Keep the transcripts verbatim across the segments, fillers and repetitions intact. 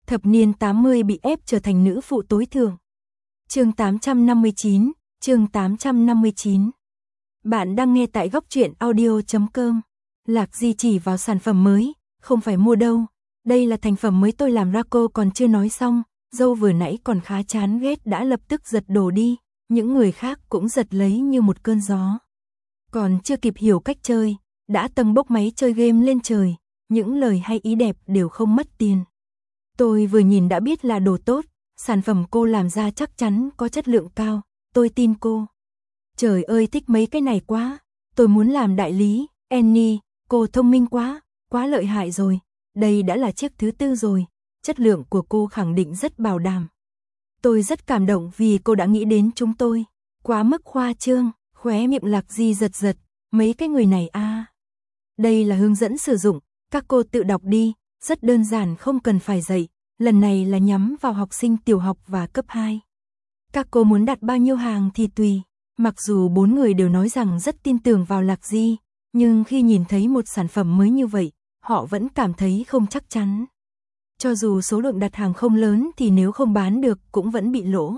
Thập niên tám mươi bị ép trở thành nữ phụ tối thượng. Chương tám trăm năm mươi chín, chương tám trăm năm mươi chín. Bạn đang nghe tại góc truyện audio chấm com. Lạc Di chỉ vào sản phẩm mới, không phải mua đâu. Đây là thành phẩm mới tôi làm ra. Cô còn chưa nói xong, dâu vừa nãy còn khá chán ghét đã lập tức giật đổ đi. Những người khác cũng giật lấy như một cơn gió. Còn chưa kịp hiểu cách chơi, đã tâng bốc máy chơi game lên trời. Những lời hay ý đẹp đều không mất tiền. Tôi vừa nhìn đã biết là đồ tốt, sản phẩm cô làm ra chắc chắn có chất lượng cao, tôi tin cô. Trời ơi, thích mấy cái này quá, tôi muốn làm đại lý. Annie, cô thông minh quá, quá lợi hại rồi, đây đã là chiếc thứ tư rồi, chất lượng của cô khẳng định rất bảo đảm. Tôi rất cảm động vì cô đã nghĩ đến chúng tôi, quá mức khoa trương, khóe miệng Lạc Di giật giật, mấy cái người này a. À. Đây là hướng dẫn sử dụng, các cô tự đọc đi, rất đơn giản không cần phải dạy, lần này là nhắm vào học sinh tiểu học và cấp hai. Các cô muốn đặt bao nhiêu hàng thì tùy, mặc dù bốn người đều nói rằng rất tin tưởng vào Lạc Di, nhưng khi nhìn thấy một sản phẩm mới như vậy, họ vẫn cảm thấy không chắc chắn. Cho dù số lượng đặt hàng không lớn thì nếu không bán được cũng vẫn bị lỗ.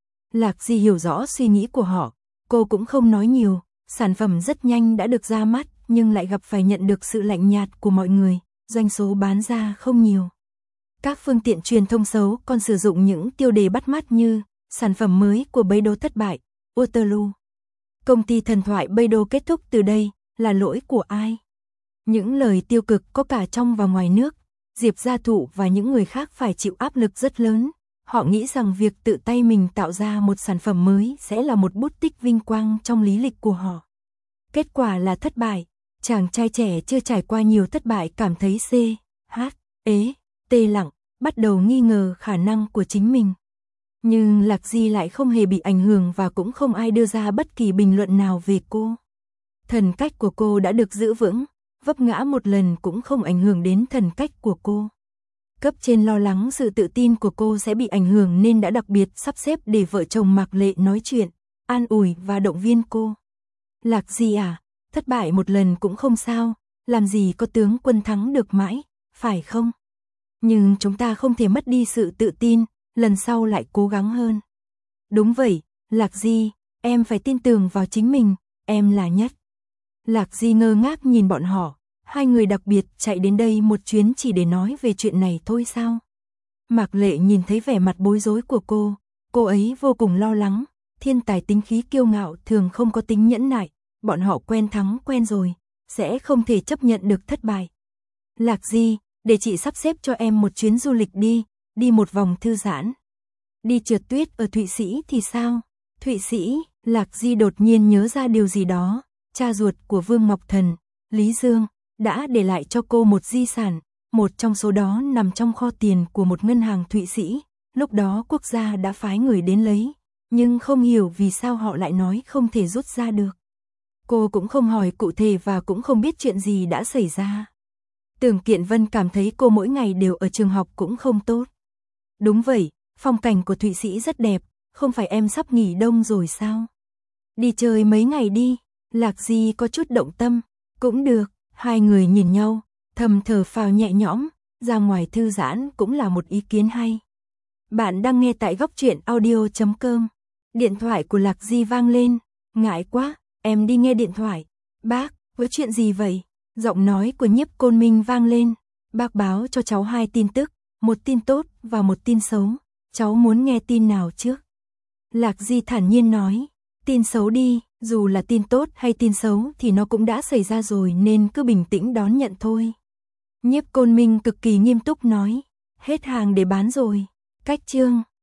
Lạc Di hiểu rõ suy nghĩ của họ, cô cũng không nói nhiều, sản phẩm rất nhanh đã được ra mắt nhưng lại gặp phải nhận được sự lạnh nhạt của mọi người, doanh số bán ra không nhiều. Các phương tiện truyền thông xấu còn sử dụng những tiêu đề bắt mắt như sản phẩm mới của Beidou thất bại, Waterloo. Công ty thần thoại Beidou kết thúc từ đây, là lỗi của ai? Những lời tiêu cực có cả trong và ngoài nước, Diệp Gia Thụ và những người khác phải chịu áp lực rất lớn. Họ nghĩ rằng việc tự tay mình tạo ra một sản phẩm mới sẽ là một bút tích vinh quang trong lý lịch của họ. Kết quả là thất bại. Chàng trai trẻ chưa trải qua nhiều thất bại cảm thấy C, H, ế, tê lặng, bắt đầu nghi ngờ khả năng của chính mình. Nhưng Lạc Di lại không hề bị ảnh hưởng và cũng không ai đưa ra bất kỳ bình luận nào về cô. Thần cách của cô đã được giữ vững, vấp ngã một lần cũng không ảnh hưởng đến thần cách của cô. Cấp trên lo lắng sự tự tin của cô sẽ bị ảnh hưởng nên đã đặc biệt sắp xếp để vợ chồng Mạc Lệ nói chuyện, an ủi và động viên cô. Lạc Di à, thất bại một lần cũng không sao, làm gì có tướng quân thắng được mãi, phải không? Nhưng chúng ta không thể mất đi sự tự tin, lần sau lại cố gắng hơn. Đúng vậy, Lạc Di, em phải tin tưởng vào chính mình, em là nhất. Lạc Di ngơ ngác nhìn bọn họ, hai người đặc biệt chạy đến đây một chuyến chỉ để nói về chuyện này thôi sao? Mạc Lệ nhìn thấy vẻ mặt bối rối của cô, cô ấy vô cùng lo lắng, thiên tài tính khí kiêu ngạo thường không có tính nhẫn nại, bọn họ quen thắng quen rồi, sẽ không thể chấp nhận được thất bại. Lạc Di, để chị sắp xếp cho em một chuyến du lịch đi, đi một vòng thư giãn. Đi trượt tuyết ở Thụy Sĩ thì sao? Thụy Sĩ, Lạc Di đột nhiên nhớ ra điều gì đó, cha ruột của Vương Ngọc Thần, Lý Dương, đã để lại cho cô một di sản, một trong số đó nằm trong kho tiền của một ngân hàng Thụy Sĩ, lúc đó quốc gia đã phái người đến lấy, nhưng không hiểu vì sao họ lại nói không thể rút ra được. Cô cũng không hỏi cụ thể và cũng không biết chuyện gì đã xảy ra. Tưởng Kiện Vân cảm thấy cô mỗi ngày đều ở trường học cũng không tốt. Đúng vậy, phong cảnh của Thụy Sĩ rất đẹp, không phải em sắp nghỉ đông rồi sao? Đi chơi mấy ngày đi, Lạc Di có chút động tâm, cũng được, hai người nhìn nhau, thầm thở phào nhẹ nhõm, ra ngoài thư giãn cũng là một ý kiến hay. Bạn đang nghe tại góc truyện audio chấm com. Điện thoại của Lạc Di vang lên, ngại quá, em đi nghe điện thoại. Bác, có chuyện gì vậy? Giọng nói của Nhiếp Côn Minh vang lên, bác báo cho cháu hai tin tức, một tin tốt và một tin xấu, cháu muốn nghe tin nào trước? Lạc Di thản nhiên nói, tin xấu đi, dù là tin tốt hay tin xấu thì nó cũng đã xảy ra rồi nên cứ bình tĩnh đón nhận thôi. Nhiếp Côn Minh cực kỳ nghiêm túc nói, hết hàng để bán rồi, cách chương.